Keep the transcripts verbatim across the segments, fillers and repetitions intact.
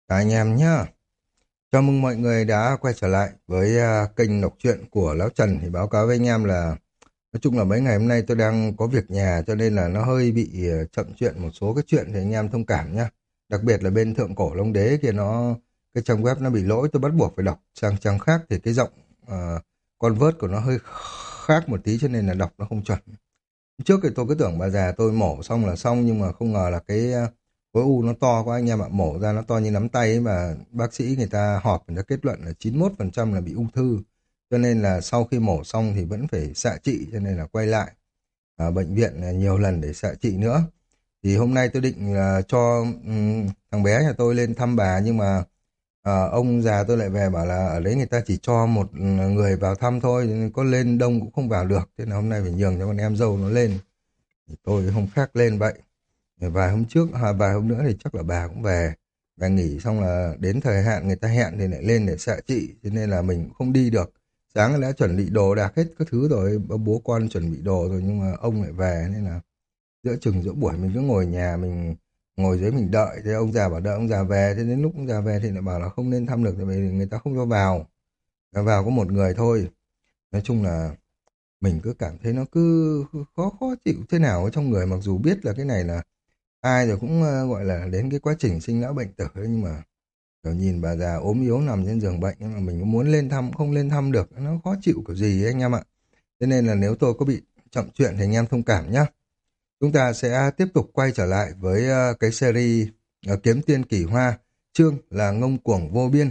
Cả anh em nhá. Chào mừng mọi người đã quay trở lại với à, kênh đọc truyện của Lão Trần. Thì báo cáo với anh em là nói chung là mấy ngày hôm nay tôi đang có việc nhà cho nên là nó hơi bị à, chậm chuyện một số cái chuyện thì anh em thông cảm nhá. Đặc biệt là bên Thượng Cổ Long Đế kia nó cái trang web nó bị lỗi, tôi bắt buộc phải đọc sang trang khác thì cái giọng uh, convert của nó hơi khác một tí cho nên là đọc nó không chuẩn. Trước thì tôi cứ tưởng bà già tôi mổ xong là xong, nhưng mà không ngờ là cái ờ, khối u nó to quá anh em ạ. Mổ ra nó to như nắm tay ấy, mà bác sĩ người ta họp người ta kết luận là chín mươi mốt phần trăm là bị ung thư, cho nên là sau khi mổ xong thì vẫn phải xạ trị, cho nên là quay lại ở bệnh viện ờ, nhiều lần để xạ trị nữa. Thì hôm nay tôi định là cho ừm, thằng bé nhà tôi lên thăm bà, nhưng mà ờ, ông già tôi lại về bảo là ở đấy người ta chỉ cho một ừ, người vào thăm thôi, nên có lên đông cũng không vào được, thế là hôm nay phải nhường cho con em dâu nó lên. Thì tôi hôm khác lên vậy. Rồi vài hôm trước, à, vài hôm nữa thì chắc là bà cũng về. Bà nghỉ xong là đến thời hạn người ta hẹn thì lại lên để xạ trị, cho nên là mình cũng không đi được. Sáng đã chuẩn bị đồ đạc hết các thứ rồi, bố bố con chuẩn bị đồ rồi, nhưng mà ông lại về, nên là giữa chừng giữa buổi mình cứ ngồi nhà mình ngồi dưới mình đợi. Thế ông già bảo đợi ông già về, thế đến lúc ông già về thì lại bảo là không nên thăm được, tại vì người ta không cho vào. Vào có một người thôi. Nói chung là mình cứ cảm thấy nó cứ khó khó chịu thế nào ở trong người, mặc dù biết là cái này là ai rồi cũng ờ, gọi là đến cái quá trình sinh lão bệnh tử ấy, nhưng mà kiểu nhìn bà già ốm yếu nằm trên giường bệnh, nhưng mà mình cũng muốn lên thăm cũng không lên thăm được, nó khó chịu kiểu gì ấy, anh em ạ. Thế nên là nếu tôi có bị chậm chuyện thì anh em thông cảm nhé. Chúng ta sẽ tiếp tục quay trở lại với ờ, cái series ờ, Kiếm Tiên Kỳ Hoa, chương là Ngông Cuồng Vô Biên.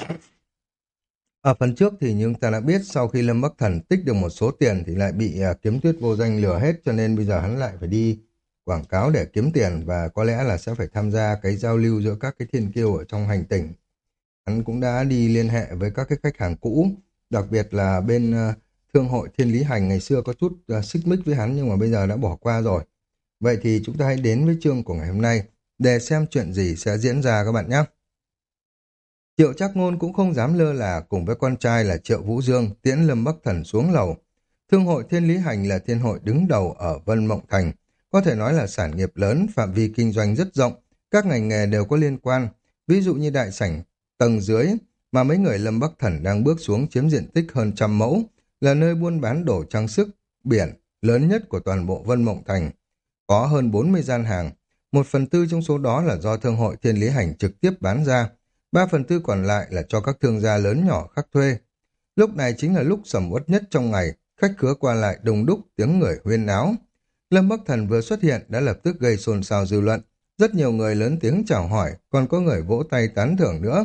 Ở phần trước thì như ta đã biết, sau khi Lâm Bắc Thần tích được một số tiền thì lại bị à, Kiếm Tuyết Vô Danh lừa hết, cho nên bây giờ hắn lại phải đi quảng cáo để kiếm tiền, và có lẽ là sẽ phải tham gia cái giao lưu giữa các cái thiên kiêu ở trong hành tinh. Hắn cũng đã đi liên hệ với các cái khách hàng cũ, đặc biệt là bên à, Thương hội Thiên Lý Hành ngày xưa có chút à, xích mích với hắn, nhưng mà bây giờ đã bỏ qua rồi. Vậy thì chúng ta hãy đến với chương của ngày hôm nay để xem chuyện gì sẽ diễn ra các bạn nhé. Triệu Trác Ngôn cũng không dám lơ là, cùng với con trai là Triệu Vũ Dương tiễn Lâm Bắc Thần xuống lầu. Thương hội Thiên Lý Hành là thiên hội đứng đầu ở Vân Mộng Thành, có thể nói là sản nghiệp lớn, phạm vi kinh doanh rất rộng, các ngành nghề đều có liên quan. Ví dụ như đại sảnh tầng dưới mà mấy người Lâm Bắc Thần đang bước xuống chiếm diện tích hơn trăm mẫu, là nơi buôn bán đồ trang sức biển lớn nhất của toàn bộ Vân Mộng Thành. Có hơn bốn mươi gian hàng, một phần tư trong số đó là do Thương hội Thiên Lý Hành trực tiếp bán ra, ba phần tư còn lại là cho các thương gia lớn nhỏ khác thuê. Lúc này chính là lúc sầm uất nhất trong ngày, khách khứa qua lại đông đúc, tiếng người huyên náo. Lâm Bắc Thần vừa xuất hiện đã lập tức gây xôn xao dư luận, rất nhiều người lớn tiếng chào hỏi, còn có người vỗ tay tán thưởng nữa.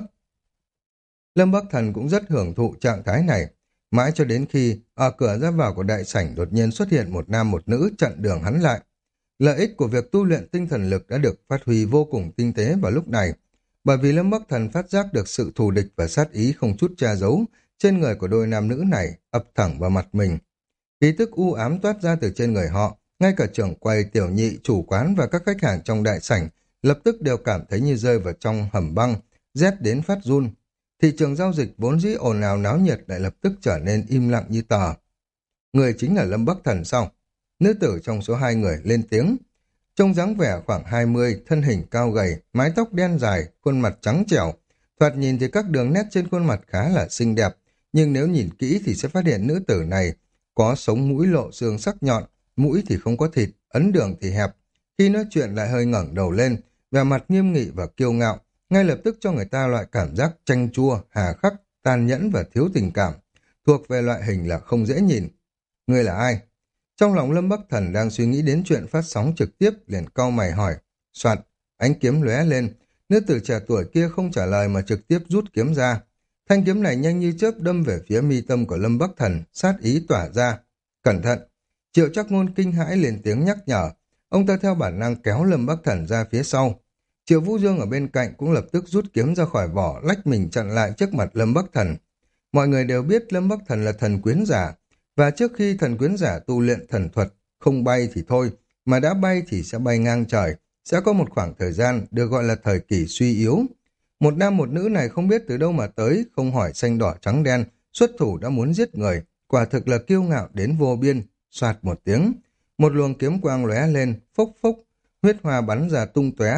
Lâm Bắc Thần cũng rất hưởng thụ trạng thái này, mãi cho đến khi ở cửa ra vào của đại sảnh đột nhiên xuất hiện một nam một nữ chặn đường hắn lại. Lợi ích của việc tu luyện tinh thần lực đã được phát huy vô cùng tinh tế vào lúc này, bởi vì Lâm Bắc Thần phát giác được sự thù địch và sát ý không chút che giấu trên người của đôi nam nữ này ập thẳng vào mặt mình. Khí tức u ám toát ra từ trên người họ, ngay cả trưởng quầy, tiểu nhị, chủ quán và các khách hàng trong đại sảnh lập tức đều cảm thấy như rơi vào trong hầm băng, rét đến phát run. Thị trường giao dịch vốn dĩ ồn ào náo nhiệt lại lập tức trở nên im lặng như tờ. Người chính là Lâm Bắc Thần sao? Nữ tử trong số hai người lên tiếng. Trông dáng vẻ khoảng hai mươi, thân hình cao gầy, mái tóc đen dài, khuôn mặt trắng trẻo. Thoạt nhìn thì các đường nét trên khuôn mặt khá là xinh đẹp, nhưng nếu nhìn kỹ thì sẽ phát hiện nữ tử này có sống mũi lộ xương sắc nhọn, mũi thì không có thịt, ấn đường thì hẹp. Khi nói chuyện lại hơi ngẩng đầu lên, vẻ mặt nghiêm nghị và kiêu ngạo, ngay lập tức cho người ta loại cảm giác chanh chua, hà khắc, tàn nhẫn và thiếu tình cảm, thuộc về loại hình là không dễ nhìn. Ngươi là ai? Trong lòng Lâm Bắc Thần đang suy nghĩ đến chuyện phát sóng trực tiếp, liền cau mày hỏi. Soạt, ánh kiếm lóe lên, nữ tử trẻ tuổi kia không trả lời mà trực tiếp rút kiếm ra. Thanh kiếm này nhanh như chớp đâm về phía mi tâm của Lâm Bắc Thần, sát ý tỏa ra. Cẩn thận! Triệu Trác Ngôn kinh hãi lên tiếng nhắc nhở. Ông ta theo bản năng kéo Lâm Bắc Thần ra phía sau. Triệu Vũ Dương ở bên cạnh cũng lập tức rút kiếm ra khỏi vỏ, lách mình chặn lại trước mặt Lâm Bắc Thần. Mọi người đều biết Lâm Bắc Thần là thần quyến giả, và trước khi thần quyến giả tu luyện thần thuật, không bay thì thôi, mà đã bay thì sẽ bay ngang trời, sẽ có một khoảng thời gian được gọi là thời kỳ suy yếu. Một nam một nữ này không biết từ đâu mà tới, không hỏi xanh đỏ trắng đen, xuất thủ đã muốn giết người, quả thực là kiêu ngạo đến vô biên. Soạt một tiếng, một luồng kiếm quang lóe lên, phốc phốc, huyết hoa bắn ra tung tóe.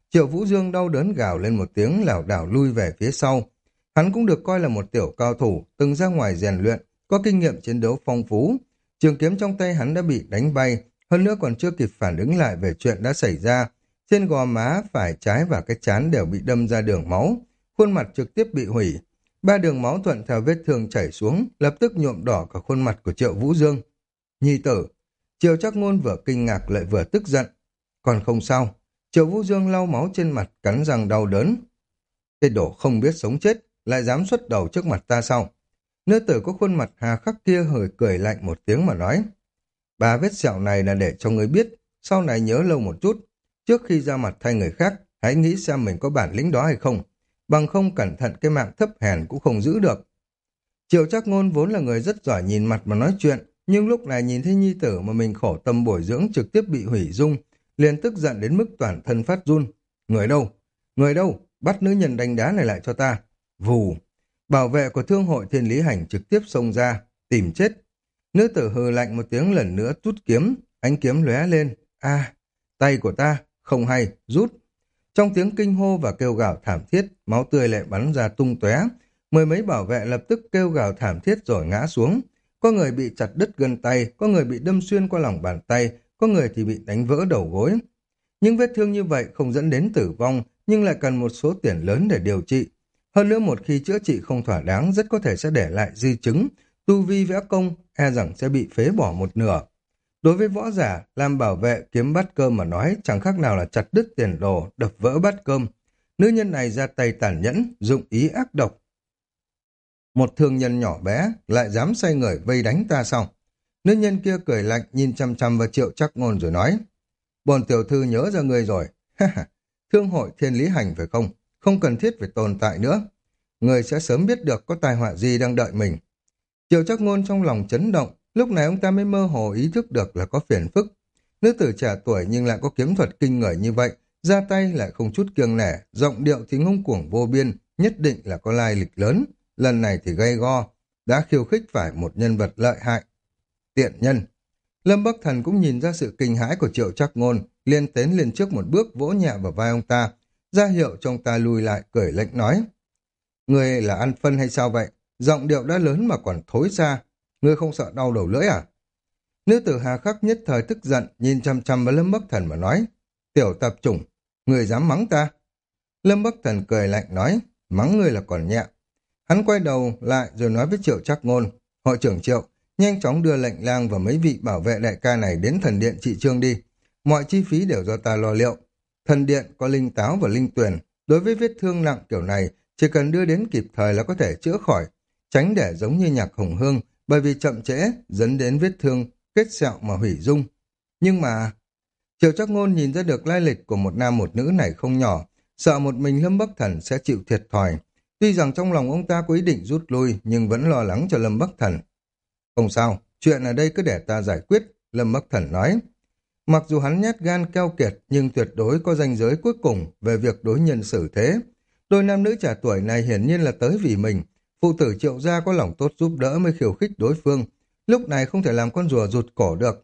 Triệu Vũ Dương đau đớn gào lên một tiếng lảo đảo lui về phía sau. Hắn cũng được coi là một tiểu cao thủ, từng ra ngoài rèn luyện, có kinh nghiệm chiến đấu phong phú. Trường kiếm trong tay hắn đã bị đánh bay, hơn nữa còn chưa kịp phản ứng lại về chuyện đã xảy ra. Trên gò má, phải trái và cái trán đều bị đâm ra đường máu, khuôn mặt trực tiếp bị hủy. Ba đường máu thuận theo vết thương chảy xuống, lập tức nhuộm đỏ cả khuôn mặt của Triệu Vũ Dương. Nhi tử, Triệu Trác Ngôn vừa kinh ngạc lại vừa tức giận. Còn không sao, Triệu Vũ Dương lau máu trên mặt, cắn răng đau đớn. Cái đồ không biết sống chết, lại dám xuất đầu trước mặt ta sao? Nữ tử có khuôn mặt hà khắc kia hời cười lạnh một tiếng mà nói. Ba vết sẹo này là để cho người biết, sau này nhớ lâu một chút. Trước khi ra mặt thay người khác, hãy nghĩ xem mình có bản lĩnh đó hay không. Bằng không cẩn thận cái mạng thấp hèn cũng không giữ được. Triệu Trác Ngôn vốn là người rất giỏi nhìn mặt mà nói chuyện, nhưng lúc này nhìn thấy nhi tử mà mình khổ tâm bồi dưỡng trực tiếp bị hủy dung, liền tức giận đến mức toàn thân phát run. Người đâu? Người đâu? Bắt nữ nhân đánh đá này lại cho ta. Vù! Bảo vệ của thương hội Thiên Lý Hành trực tiếp xông ra, tìm chết. Nữ tử hừ lạnh một tiếng lần nữa rút kiếm, ánh kiếm lóe lên. A, tay của ta, không hay, rút. Trong tiếng kinh hô và kêu gào thảm thiết, máu tươi lại bắn ra tung tóe. Mười mấy bảo vệ lập tức kêu gào thảm thiết rồi ngã xuống. Có người bị chặt đứt gân tay, có người bị đâm xuyên qua lòng bàn tay, có người thì bị đánh vỡ đầu gối. Những vết thương như vậy không dẫn đến tử vong, nhưng lại cần một số tiền lớn để điều trị. Hơn nữa một khi chữa trị không thỏa đáng rất có thể sẽ để lại di chứng, tu vi võ công e rằng sẽ bị phế bỏ một nửa. Đối với võ giả, làm bảo vệ kiếm bát cơm mà nói chẳng khác nào là chặt đứt tiền đồ, đập vỡ bát cơm. Nữ nhân này ra tay tàn nhẫn, dụng ý ác độc. Một thương nhân nhỏ bé lại dám say người vây đánh ta sao? Nữ nhân kia cười lạnh nhìn chăm chăm vào Triệu Trác Ngôn rồi nói. Bổn tiểu thư nhớ ra người rồi. Thương hội Thiên Lý Hành phải không? Không cần thiết phải tồn tại nữa. Người sẽ sớm biết được có tai họa gì đang đợi mình. Triệu Trác Ngôn trong lòng chấn động, lúc này ông ta mới mơ hồ ý thức được là có phiền phức. Nữ tử trẻ tuổi nhưng lại có kiếm thuật kinh người như vậy, ra tay lại không chút kiêng nể, giọng điệu thì ngông cuồng vô biên, nhất định là có lai lịch lớn. Lần này thì gay go, đã khiêu khích phải một nhân vật lợi hại. Tiện nhân. Lâm Bắc Thần cũng nhìn ra sự kinh hãi của Triệu Trác Ngôn, liền tiến lên trước một bước vỗ nhẹ vào vai ông ta, ra hiệu cho ông ta lùi lại cười lạnh nói. Người là ăn phân hay sao vậy? Giọng điệu đã lớn mà còn thối xa. Ngươi không sợ đau đầu lưỡi à? Nữ tử hà khắc nhất thời tức giận, nhìn chăm chăm vào Lâm Bắc Thần mà nói. Tiểu tạp chủng, người dám mắng ta? Lâm Bắc Thần cười lạnh nói, mắng ngươi là còn nhẹ. Hắn quay đầu lại rồi nói với Triệu Trác Ngôn. Hội trưởng Triệu, nhanh chóng đưa lệnh lang và mấy vị bảo vệ đại ca này đến thần điện trị trương đi. Mọi chi phí đều do ta lo liệu. Thần điện có linh táo và linh tuyền. Đối với vết thương nặng kiểu này, chỉ cần đưa đến kịp thời là có thể chữa khỏi. Tránh để giống như nhạc hồng hương, bởi vì chậm trễ dẫn đến vết thương kết sẹo mà hủy dung. Nhưng mà Triệu Trác Ngôn nhìn ra được lai lịch của một nam một nữ này không nhỏ, sợ một mình Lâm Bắc Thần sẽ chịu thiệt thòi. Tuy rằng trong lòng ông ta có ý định rút lui, nhưng vẫn lo lắng cho Lâm Bắc Thần. Không sao, chuyện ở đây cứ để ta giải quyết, Lâm Bắc Thần nói. Mặc dù hắn nhát gan keo kiệt, nhưng tuyệt đối có ranh giới cuối cùng về việc đối nhân xử thế. Đôi nam nữ trẻ tuổi này hiển nhiên là tới vì mình. Phụ tử Triệu gia có lòng tốt giúp đỡ mới khiêu khích đối phương. Lúc này không thể làm con rùa rụt cổ được.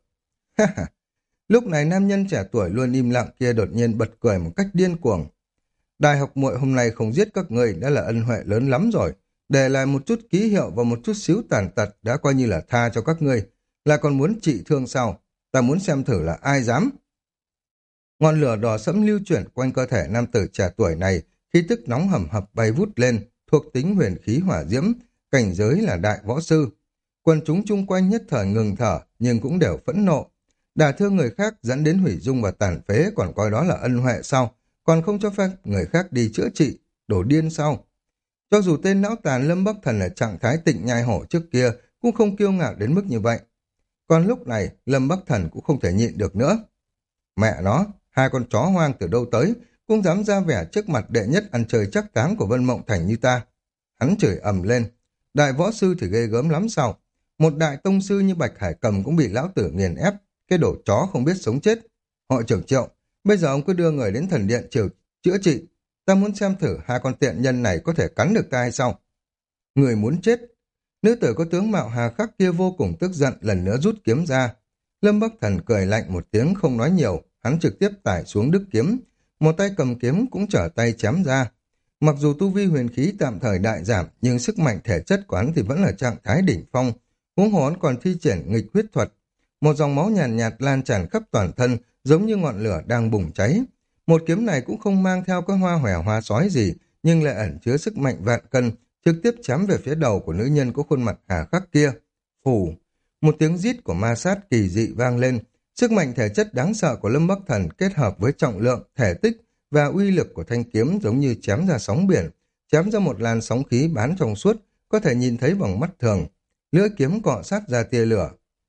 Lúc này nam nhân trẻ tuổi luôn im lặng kia đột nhiên bật cười một cách điên cuồng. Đại học muội hôm nay không giết các người đã là ân huệ lớn lắm rồi. Để lại một chút ký hiệu và một chút xíu tàn tật đã coi như là tha cho các ngươi. Là còn muốn trị thương sao? Ta muốn xem thử là ai dám. Ngọn lửa đỏ sẫm lưu chuyển quanh cơ thể nam tử trẻ tuổi này, khí tức nóng hầm hập bay vút lên, thuộc tính huyền khí hỏa diễm, cảnh giới là đại võ sư. Quần chúng chung quanh nhất thời ngừng thở, nhưng cũng đều phẫn nộ. Đả thương người khác dẫn đến hủy dung và tàn phế còn coi đó là ân huệ sao? Còn không cho phép người khác đi chữa trị, đổ điên sao? Cho dù tên não tàn Lâm Bắc Thần ở trạng thái tịnh nhai hổ trước kia cũng không kiêu ngạo đến mức như vậy. Còn lúc này, Lâm Bắc Thần cũng không thể nhịn được nữa. Mẹ nó, hai con chó hoang từ đâu tới, cũng dám ra vẻ trước mặt đệ nhất ăn chơi chắc táng của Vân Mộng Thành như ta. Hắn chửi ầm lên. Đại võ sư thì ghê gớm lắm sao? Một đại tông sư như Bạch Hải Cầm cũng bị lão tử nghiền ép. Cái đổ chó không biết sống chết. Hội trưởng Triệu, bây giờ ông cứ đưa người đến thần điện triều chữa trị. Ta muốn xem thử hai con tiện nhân này có thể cắn được ta hay sao? Người muốn chết. Nữ tử có tướng mạo hà khắc kia vô cùng tức giận, lần nữa rút kiếm ra. Lâm Bắc Thần cười lạnh một tiếng không nói nhiều, hắn trực tiếp tải xuống đức kiếm. một tay cầm kiếm cũng trở tay chém ra. Mặc dù tu vi huyền khí tạm thời đại giảm, nhưng sức mạnh thể chất của hắn thì vẫn ở trạng thái đỉnh phong. Huống hồ hắn còn thi triển nghịch huyết thuật. Một dòng máu nhàn nhạt, nhạt lan tràn khắp toàn thân, giống như ngọn lửa đang bùng cháy. Một kiếm này cũng không mang theo cái hoa hòe hoa sói gì, nhưng lại ẩn chứa sức mạnh vạn cân, trực tiếp chém về phía đầu của nữ nhân có khuôn mặt hà khắc kia. Phù! Một tiếng rít của ma sát kỳ dị vang lên. Sức mạnh thể chất đáng sợ của Lâm Bắc Thần kết hợp với trọng lượng, thể tích và uy lực của thanh kiếm giống như chém ra sóng biển, chém ra một làn sóng khí bán trong suốt, có thể nhìn thấy bằng mắt thường. Lưỡi kiếm cọ sát ra tia lửa.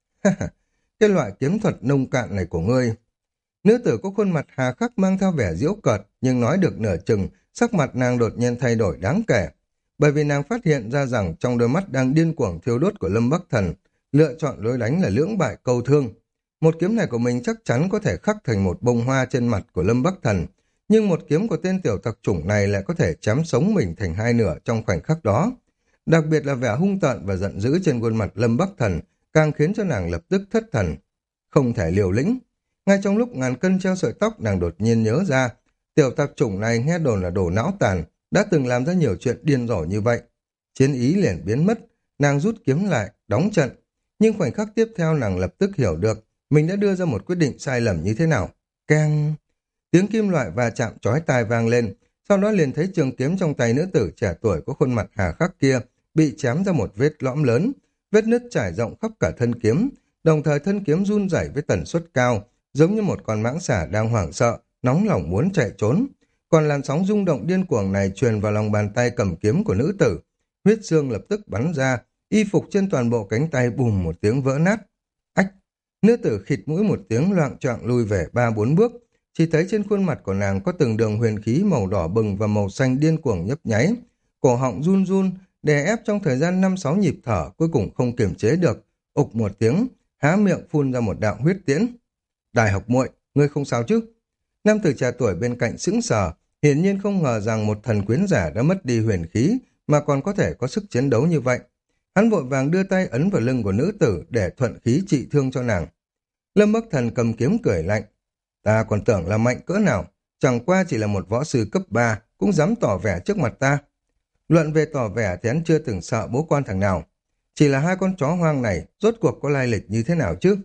Cái loại kiếm thuật nông cạn này của ngươi. Nữ tử có khuôn mặt hà khắc mang theo vẻ giễu cợt, nhưng nói được nửa chừng, sắc mặt nàng đột nhiên thay đổi đáng kể. Bởi vì nàng phát hiện ra rằng trong đôi mắt đang điên cuồng thiêu đốt của Lâm Bắc Thần, lựa chọn lối đánh là lưỡng bại câu thương. Một kiếm này của mình chắc chắn có thể khắc thành một bông hoa trên mặt của Lâm Bắc Thần, nhưng một kiếm của tên tiểu tặc chủng này lại có thể chém sống mình thành hai nửa trong khoảnh khắc đó. Đặc biệt là vẻ hung tợn và giận dữ trên khuôn mặt Lâm Bắc Thần càng khiến cho nàng lập tức thất thần. Không thể liều lĩnh. Ngay trong lúc ngàn cân treo sợi tóc, nàng đột nhiên nhớ ra, tiểu tặc chủng này nghe đồn là đồ não tàn, đã từng làm ra nhiều chuyện điên rồ như vậy. Chiến ý liền biến mất, nàng rút kiếm lại, đóng trận. Nhưng khoảnh khắc tiếp theo nàng lập tức hiểu được mình đã đưa ra một quyết định sai lầm như thế nào. Keng! Tiếng kim loại va chạm chói tai vang lên, sau đó liền thấy trường kiếm trong tay nữ tử trẻ tuổi có khuôn mặt hà khắc kia bị chém ra một vết lõm lớn, vết nứt trải rộng khắp cả thân kiếm, đồng thời thân kiếm run rẩy với tần suất cao, giống như một con mãng xà đang hoảng sợ, nóng lòng muốn chạy trốn. Còn làn sóng rung động điên cuồng này truyền vào lòng bàn tay cầm kiếm của nữ tử, huyết xương lập tức bắn ra, y phục trên toàn bộ cánh tay bùm một tiếng vỡ nát. Ách! Nữ tử khịt mũi một tiếng loạng choạng lùi về ba bốn bước, chỉ thấy trên khuôn mặt của nàng có từng đường huyền khí màu đỏ bừng và màu xanh điên cuồng nhấp nháy, cổ họng run run, đè ép trong thời gian năm sáu nhịp thở, cuối cùng không kiềm chế được, ục một tiếng, há miệng phun ra một đạo huyết tiễn. Đại học muội, ngươi không sao chứ? Nam tử trẻ tuổi bên cạnh sững sờ, hiển nhiên không ngờ rằng một thần quyến giả đã mất đi huyền khí mà còn có thể có sức chiến đấu như vậy. Hắn vội vàng đưa tay ấn vào lưng của nữ tử để thuận khí trị thương cho nàng. Lâm Bắc Thần cầm kiếm cười lạnh. Ta còn tưởng là mạnh cỡ nào, chẳng qua chỉ là một võ sư cấp ba, cũng dám tỏ vẻ trước mặt ta. Luận về tỏ vẻ thì hắn chưa từng sợ bố con thằng nào. Chỉ là hai con chó hoang này, rốt cuộc có lai lịch như thế nào chứ?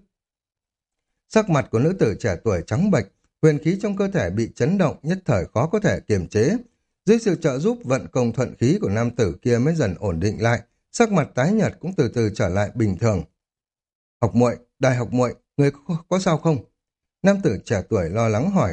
Sắc mặt của nữ tử trẻ tuổi trắng bệch, huyền khí trong cơ thể bị chấn động, nhất thời khó có thể kiềm chế. Dưới sự trợ giúp vận công thuận khí của nam tử kia mới dần ổn định lại, sắc mặt tái nhợt cũng từ từ trở lại bình thường. Học muội, đại học muội, ngươi có, có sao không? Nam tử trẻ tuổi lo lắng hỏi.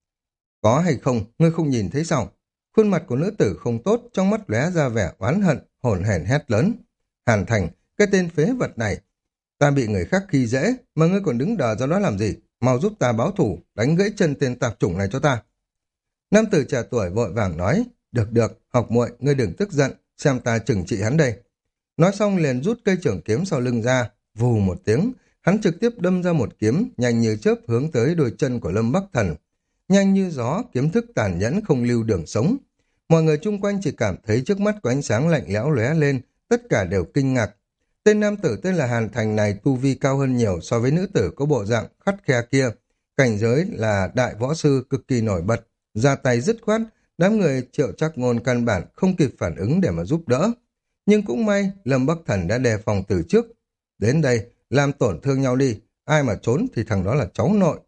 Có hay không, ngươi không nhìn thấy sao? Khuôn mặt của nữ tử không tốt, trong mắt lóe ra vẻ oán hận, hổn hển hét lớn. Hàn Thành, cái tên phế vật này, ta bị người khác khi dễ, mà ngươi còn đứng đờ ra đó làm gì? Mau giúp ta báo thủ, đánh gãy chân tên tạp chủng này cho ta. Nam tử trẻ tuổi vội vàng nói, được được, học muội, ngươi đừng tức giận, xem ta trừng trị hắn đây. Nói xong liền rút cây trưởng kiếm sau lưng ra, vù một tiếng, hắn trực tiếp đâm ra một kiếm, nhanh như chớp hướng tới đôi chân của Lâm Bắc Thần. Nhanh như gió, kiếm thức tàn nhẫn không lưu đường sống. Mọi người chung quanh chỉ cảm thấy trước mắt có ánh sáng lạnh lẽo lóe lên, tất cả đều kinh ngạc. Tên nam tử tên là Hàn Thành này tu vi cao hơn nhiều so với nữ tử có bộ dạng khắt khe kia. Cảnh giới là đại võ sư cực kỳ nổi bật, ra tay dứt khoát, đám người Triệu Trác Ngôn căn bản không kịp phản ứng để mà giúp đỡ. Nhưng cũng may, Lâm Bắc Thần đã đề phòng từ trước. Đến đây, làm tổn thương nhau đi, ai mà trốn thì thằng đó là cháu nội.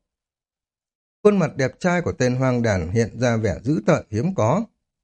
Khuôn mặt đẹp trai của tên hoang đàn hiện ra vẻ dữ tợn hiếm có.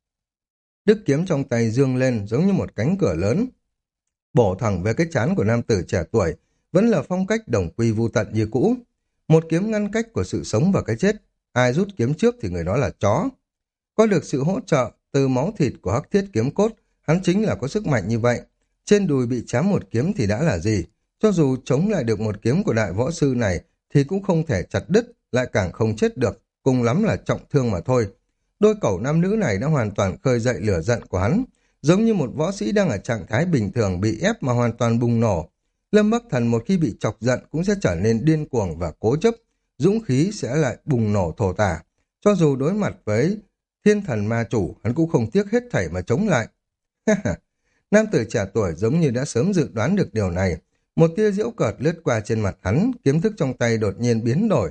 Đức kiếm trong tay dương lên giống như một cánh cửa lớn, bổ thẳng về cái trán của nam tử trẻ tuổi, vẫn là phong cách đồng quy vu tận như cũ. Một kiếm ngăn cách của sự sống và cái chết, ai rút kiếm trước thì người đó là chó. Có được sự hỗ trợ từ máu thịt của hắc thiết kiếm cốt, hắn chính là có sức mạnh như vậy. Trên đùi bị chém một kiếm thì đã là gì? Cho dù chống lại được một kiếm của đại võ sư này thì cũng không thể chặt đứt, lại càng không chết được, cùng lắm là trọng thương mà thôi. Đôi cẩu nam nữ này đã hoàn toàn khơi dậy lửa giận của hắn, giống như một võ sĩ đang ở trạng thái bình thường bị ép mà hoàn toàn bùng nổ. Lâm Bắc Thần một khi bị chọc giận cũng sẽ trở nên điên cuồng và cố chấp, dũng khí sẽ lại bùng nổ thổ tả. Cho dù đối mặt với thiên thần ma chủ, hắn cũng không tiếc hết thảy mà chống lại. Nam tử trẻ tuổi giống như đã sớm dự đoán được điều này. Một tia giễu cợt lướt qua trên mặt hắn, kiếm thức trong tay đột nhiên biến đổi.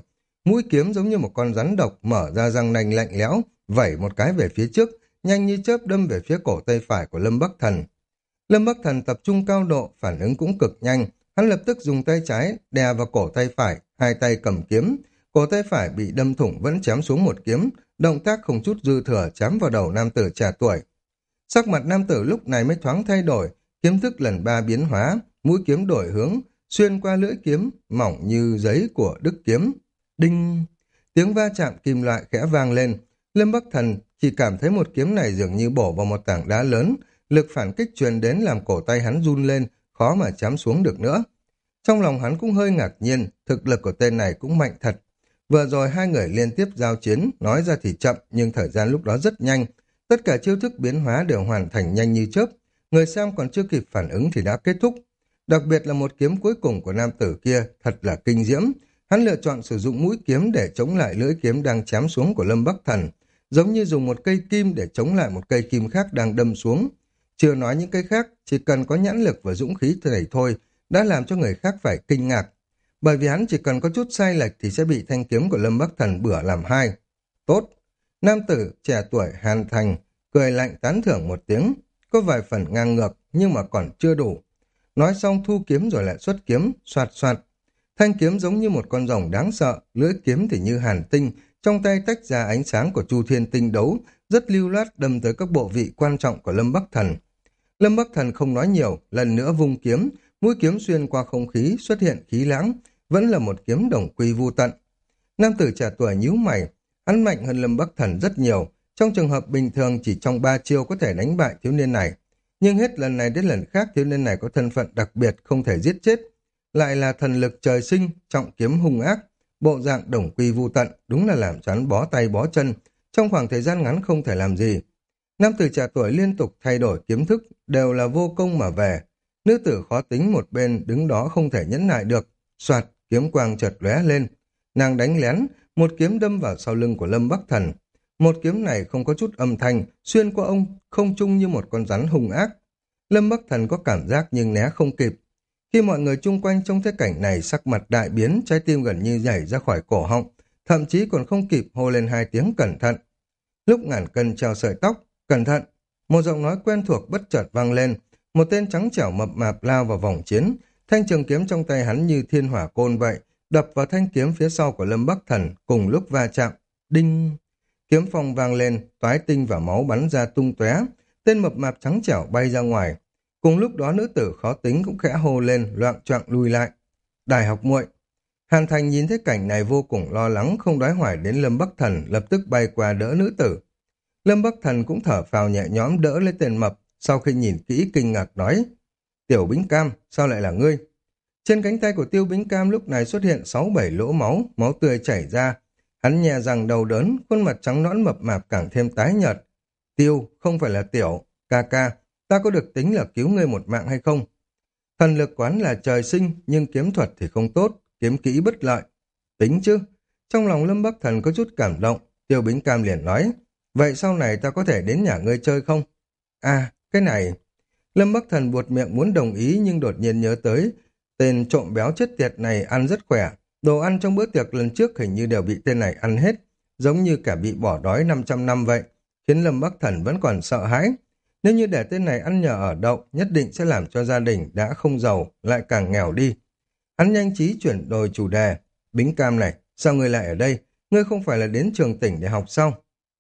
Mũi kiếm giống như một con rắn độc mở ra răng nanh lạnh lẽo, vẩy một cái về phía trước, nhanh như chớp đâm về phía cổ tay phải của Lâm Bắc Thần. Lâm Bắc Thần tập trung cao độ, phản ứng cũng cực nhanh, hắn lập tức dùng tay trái đè vào cổ tay phải, hai tay cầm kiếm, cổ tay phải bị đâm thủng vẫn chém xuống một kiếm, động tác không chút dư thừa chém vào đầu nam tử trẻ tuổi. Sắc mặt nam tử lúc này mới thoáng thay đổi, kiếm thức lần ba biến hóa, mũi kiếm đổi hướng, xuyên qua lưỡi kiếm, mỏng như giấy của Đức Kiếm. Đinh! Tiếng va chạm kim loại khẽ vang lên. Lâm Bắc Thần chỉ cảm thấy một kiếm này dường như bổ vào một tảng đá lớn, lực phản kích truyền đến làm cổ tay hắn run lên, khó mà chém xuống được nữa. Trong lòng hắn cũng hơi ngạc nhiên, thực lực của tên này cũng mạnh thật. Vừa rồi hai người liên tiếp giao chiến, nói ra thì chậm nhưng thời gian lúc đó rất nhanh. Tất cả chiêu thức biến hóa đều hoàn thành nhanh như chớp. Người xem còn chưa kịp phản ứng thì đã kết thúc. Đặc biệt là một kiếm cuối cùng của nam tử kia thật là kinh diễm. Hắn lựa chọn sử dụng mũi kiếm để chống lại lưỡi kiếm đang chém xuống của Lâm Bắc Thần, giống như dùng một cây kim để chống lại một cây kim khác đang đâm xuống. Chưa nói những cây khác, chỉ cần có nhãn lực và dũng khí này thôi, đã làm cho người khác phải kinh ngạc. Bởi vì hắn chỉ cần có chút sai lệch thì sẽ bị thanh kiếm của Lâm Bắc Thần bửa làm hai. Tốt! Nam tử trẻ tuổi Hàn Thành cười lạnh tán thưởng một tiếng, có vài phần ngang ngược nhưng mà còn chưa đủ. Nói xong thu kiếm rồi lại xuất kiếm, soạt soạt. Thanh kiếm giống như một con rồng đáng sợ, lưỡi kiếm thì như hàn tinh, trong tay tách ra ánh sáng của Chu Thiên Tinh đấu, rất lưu loát đâm tới các bộ vị quan trọng của Lâm Bắc Thần. Lâm Bắc Thần không nói nhiều, lần nữa vung kiếm, mũi kiếm xuyên qua không khí, xuất hiện khí lãng, vẫn là một kiếm đồng quy vu tận. Nam tử trẻ tuổi nhíu mày, hắn mạnh hơn Lâm Bắc Thần rất nhiều, trong trường hợp bình thường chỉ trong ba chiêu có thể đánh bại thiếu niên này. Nhưng hết lần này đến lần khác thiếu niên này có thân phận đặc biệt không thể giết chết, lại là thần lực trời sinh, trọng kiếm hung ác, bộ dạng đồng quy vu tận, đúng là làm cho hắn bó tay bó chân, trong khoảng thời gian ngắn không thể làm gì. Nam tử trẻ tuổi liên tục thay đổi kiếm thức, đều là vô công mà về. Nữ tử khó tính một bên đứng đó không thể nhẫn nại được, soạt, kiếm quang chợt lóe lên. Nàng đánh lén, một kiếm đâm vào sau lưng của Lâm Bắc Thần. Một kiếm này không có chút âm thanh, xuyên qua ông không trung như một con rắn hung ác. Lâm Bắc Thần có cảm giác nhưng né không kịp. Khi mọi người chung quanh trong thế cảnh này sắc mặt đại biến, trái tim gần như nhảy ra khỏi cổ họng, thậm chí còn không kịp hô lên hai tiếng cẩn thận. Lúc ngàn cân treo sợi tóc, cẩn thận, một giọng nói quen thuộc bất chợt vang lên, một tên trắng trẻo mập mạp lao vào vòng chiến, thanh trường kiếm trong tay hắn như thiên hỏa côn vậy, đập vào thanh kiếm phía sau của Lâm Bắc Thần, cùng lúc va chạm, đinh, kiếm phong vang lên, toái tinh và máu bắn ra tung tóe, tên mập mạp trắng trẻo bay ra ngoài. Cùng lúc đó nữ tử khó tính cũng khẽ hô lên, loạng choạng lùi lại. Đại học muội. Hàn Thành nhìn thấy cảnh này vô cùng lo lắng, không đoái hoài đến Lâm Bắc Thần, lập tức bay qua đỡ nữ tử. Lâm Bắc Thần cũng thở phào nhẹ nhõm đỡ lấy tên mập, sau khi nhìn kỹ kinh ngạc nói, Tiểu Bính Cam, sao lại là ngươi? Trên cánh tay của Tiêu Bính Cam lúc này xuất hiện sáu bảy lỗ máu, máu tươi chảy ra. Hắn nhè răng đầu đớn, khuôn mặt trắng nõn mập mạp càng thêm tái nhợt. Tiêu, không phải là Tiểu, ca ca, ta có được tính là cứu ngươi một mạng hay không? Thần lực quán là trời sinh, nhưng kiếm thuật thì không tốt, kiếm kỹ bất lợi. Tính chứ? Trong lòng Lâm Bắc Thần có chút cảm động, Tiêu Bính Cam liền nói, vậy sau này ta có thể đến nhà ngươi chơi không? À, cái này... Lâm Bắc Thần buột miệng muốn đồng ý nhưng đột nhiên nhớ tới, tên trộm béo chết tiệt này ăn rất khỏe, đồ ăn trong bữa tiệc lần trước hình như đều bị tên này ăn hết, giống như cả bị bỏ đói năm trăm năm vậy, khiến Lâm Bắc Thần vẫn còn sợ hãi. Nếu như để tên này ăn nhờ ở đậu, nhất định sẽ làm cho gia đình đã không giàu, lại càng nghèo đi. Hắn nhanh trí chuyển đổi chủ đề, Bính Cam này, sao ngươi lại ở đây? Ngươi không phải là đến trường tỉnh để học sao?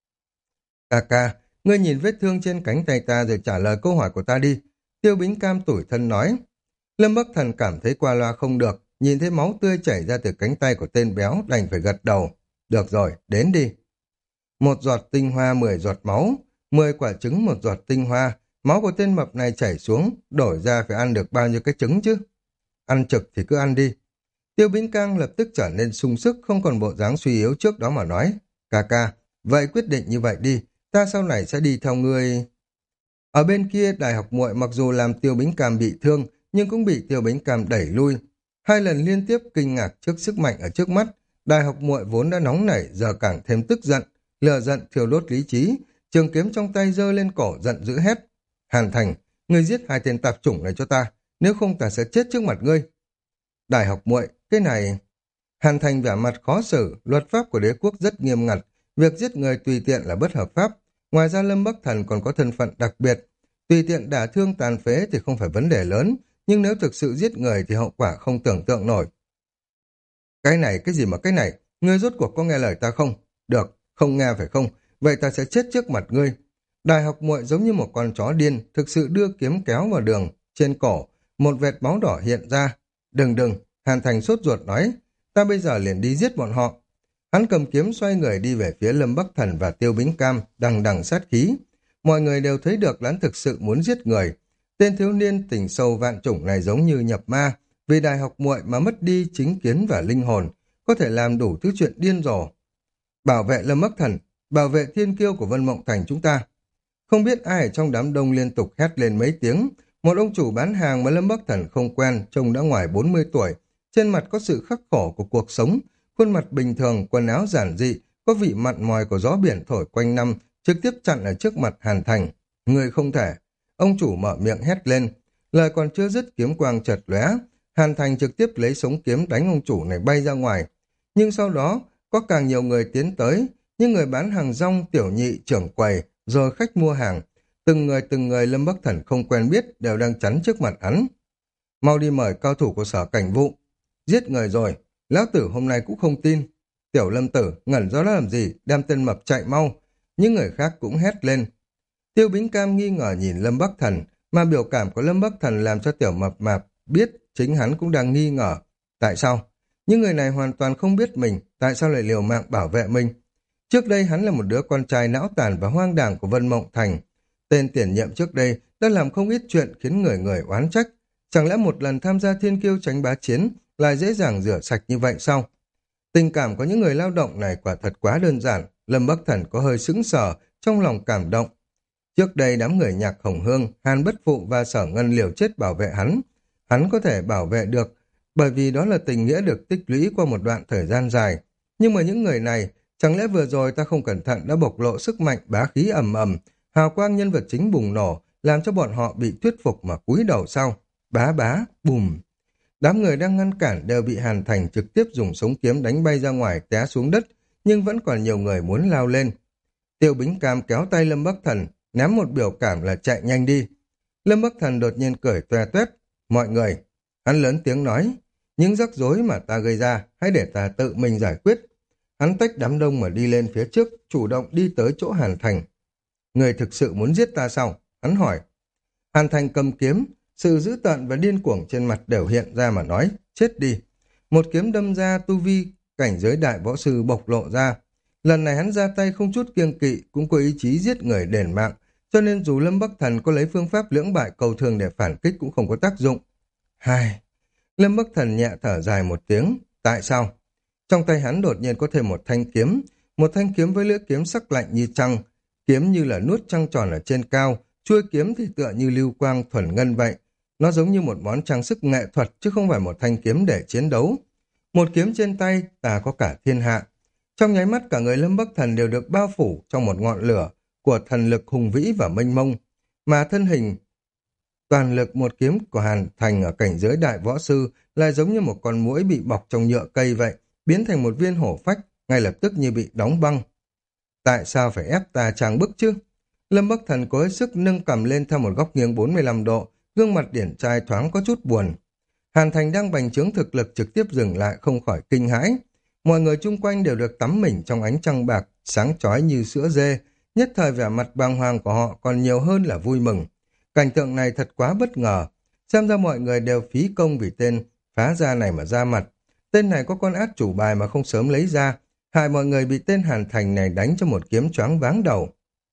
Ca ca, ngươi nhìn vết thương trên cánh tay ta rồi trả lời câu hỏi của ta đi. Tiêu Bính Cam tủi thân nói. Lâm Bắc Thần cảm thấy qua loa không được, nhìn thấy máu tươi chảy ra từ cánh tay của tên béo đành phải gật đầu. Được rồi, đến đi. Một giọt tinh hoa, mười giọt máu, mười quả trứng, một giọt tinh hoa. Máu của tên mập này chảy xuống, đổi ra phải ăn được bao nhiêu cái trứng chứ? Ăn trực thì cứ ăn đi. Tiêu Bính Cang lập tức trở nên sung sức, không còn bộ dáng suy yếu trước đó mà nói. Ca ca, vậy quyết định như vậy đi, ta sau này sẽ đi theo ngươi. Ở bên kia, Đại học muội mặc dù làm Tiêu Bính Cam bị thương, nhưng cũng bị Tiêu Bính Cam đẩy lui. Hai lần liên tiếp kinh ngạc trước sức mạnh ở trước mắt, Đại học muội vốn đã nóng nảy, giờ càng thêm tức giận, lửa giận thiêu đốt lý trí, trường kiếm trong tay giơ lên cổ giận dữ hét. Hàn Thành, ngươi giết hai tên tạp chủng này cho ta, nếu không ta sẽ chết trước mặt ngươi. Đại học muội, cái này... Hàn Thành vẻ mặt khó xử, luật pháp của đế quốc rất nghiêm ngặt, việc giết người tùy tiện là bất hợp pháp. Ngoài ra Lâm Bắc Thần còn có thân phận đặc biệt, tùy tiện đả thương tàn phế thì không phải vấn đề lớn, nhưng nếu thực sự giết người thì hậu quả không tưởng tượng nổi. Cái này, cái gì mà cái này, ngươi rốt cuộc có nghe lời ta không? Được, không nghe phải không? Vậy ta sẽ chết trước mặt ngươi. Đại học muội giống như một con chó điên, thực sự đưa kiếm kéo vào đường, trên cổ, một vệt máu đỏ hiện ra. Đừng đừng, Hàn Thành sốt ruột nói, ta bây giờ liền đi giết bọn họ. Hắn cầm kiếm xoay người đi về phía Lâm Bắc Thần và Tiêu Bính Cam, đằng đằng sát khí. Mọi người đều thấy được hắn thực sự muốn giết người. Tên thiếu niên tình sâu vạn chủng này giống như nhập ma, vì đại học muội mà mất đi chính kiến và linh hồn, có thể làm đủ thứ chuyện điên rồ. Bảo vệ Lâm Bắc Thần, bảo vệ thiên kiêu của Vân Mộng Thành chúng ta. Không biết ai ở trong đám đông liên tục hét lên mấy tiếng, một ông chủ bán hàng mà Lâm Bắc Thần không quen, trông đã ngoài bốn mươi tuổi, trên mặt có sự khắc khổ của cuộc sống, khuôn mặt bình thường, quần áo giản dị, có vị mặn mòi của gió biển thổi quanh năm, trực tiếp chặn ở trước mặt Hàn Thành. Người không thể. Ông chủ mở miệng hét lên, lời còn chưa dứt kiếm quang chợt lóe, Hàn Thành trực tiếp lấy sống kiếm đánh ông chủ này bay ra ngoài. Nhưng sau đó, có càng nhiều người tiến tới, những người bán hàng rong, tiểu nhị, trưởng quầy, rồi khách mua hàng. Từng người từng người Lâm Bắc Thần không quen biết đều đang chắn trước mặt hắn. Mau đi mời cao thủ của sở cảnh vụ. Giết người rồi, lão tử hôm nay cũng không tin. Tiểu Lâm tử, ngẩn ra đó làm gì, đem tên mập chạy mau. Những người khác cũng hét lên. Tiêu Bính Cam nghi ngờ nhìn Lâm Bắc Thần, mà biểu cảm của Lâm Bắc Thần làm cho tiểu mập mạp biết chính hắn cũng đang nghi ngờ. Tại sao? Những người này hoàn toàn không biết mình, tại sao lại liều mạng bảo vệ mình? Trước đây hắn là một đứa con trai não tàn và hoang đàng của Vân Mộng Thành. Tên tiền nhiệm trước đây đã làm không ít chuyện khiến người người oán trách. Chẳng lẽ một lần tham gia thiên kiêu tranh bá chiến lại dễ dàng rửa sạch như vậy sao? Tình cảm của những người lao động này quả thật quá đơn giản. Lâm Bắc Thần có hơi sững sờ, trong lòng cảm động. Trước đây đám người Nhạc Hồng Hương, Hàn Bất Phụ và Sở Ngân liều chết bảo vệ hắn. Hắn có thể bảo vệ được, bởi vì đó là tình nghĩa được tích lũy qua một đoạn thời gian dài. Nhưng mà những người này, chẳng lẽ vừa rồi ta không cẩn thận đã bộc lộ sức mạnh bá khí ầm ầm, hào quang nhân vật chính bùng nổ, làm cho bọn họ bị thuyết phục mà cúi đầu sau. Bá bá, bùm. Đám người đang ngăn cản đều bị Hàn Thành trực tiếp dùng sống kiếm đánh bay ra ngoài, té xuống đất, nhưng vẫn còn nhiều người muốn lao lên. Tiêu Bính Cam kéo tay Lâm Bắc Thần, ném một biểu cảm là chạy nhanh đi. Lâm Bắc Thần đột nhiên cười toe toét. Mọi người, hắn lớn tiếng nói, những rắc rối mà ta gây ra, hãy để ta tự mình giải quyết. Hắn tách đám đông mà đi lên phía trước, chủ động đi tới chỗ Hàn Thành. Người thực sự muốn giết ta sao? Hắn hỏi. Hàn Thành cầm kiếm, sự dữ tợn và điên cuồng trên mặt đều hiện ra mà nói, chết đi. Một kiếm đâm ra, tu vi cảnh giới đại võ sư bộc lộ ra. Lần này hắn ra tay không chút kiêng kỵ, cũng có ý chí giết người đền mạng, cho nên dù Lâm Bắc Thần có lấy phương pháp lưỡng bại cầu thường để phản kích cũng không có tác dụng. Hai. Lâm Bắc Thần nhẹ thở dài một tiếng. Tại sao? Trong tay hắn đột nhiên có thêm một thanh kiếm, một thanh kiếm với lưỡi kiếm sắc lạnh như trăng, kiếm như là nuốt trăng tròn ở trên cao, chuôi kiếm thì tựa như lưu quang thuần ngân vậy. Nó giống như một món trang sức nghệ thuật chứ không phải một thanh kiếm để chiến đấu. Một kiếm trên tay, ta có cả thiên hạ. Trong nháy mắt cả người Lâm Bắc Thần đều được bao phủ trong một ngọn lửa của thần lực hùng vĩ và mênh mông, mà thân hình toàn lực một kiếm của Hàn Thành ở cảnh giới đại võ sư lại giống như một con muỗi bị bọc trong nhựa cây vậy, biến thành một viên hổ phách, ngay lập tức như bị đóng băng. Tại sao phải ép ta trang bức chứ? Lâm Bắc Thần cố hết sức nâng cầm lên theo một góc nghiêng bốn mươi lăm độ, gương mặt điển trai thoáng có chút buồn. Hàn Thành đang bành trướng thực lực trực tiếp dừng lại không khỏi kinh hãi. Mọi người chung quanh đều được tắm mình trong ánh trăng bạc, sáng chói như sữa dê, nhất thời vẻ mặt bàng hoàng của họ còn nhiều hơn là vui mừng. Cảnh tượng này thật quá bất ngờ, xem ra mọi người đều phí công vì tên phá gia này mà ra mặt. Tên này có con át chủ bài mà không sớm lấy ra, hại mọi người bị tên Hàn Thành này đánh cho một kiếm choáng váng đầu.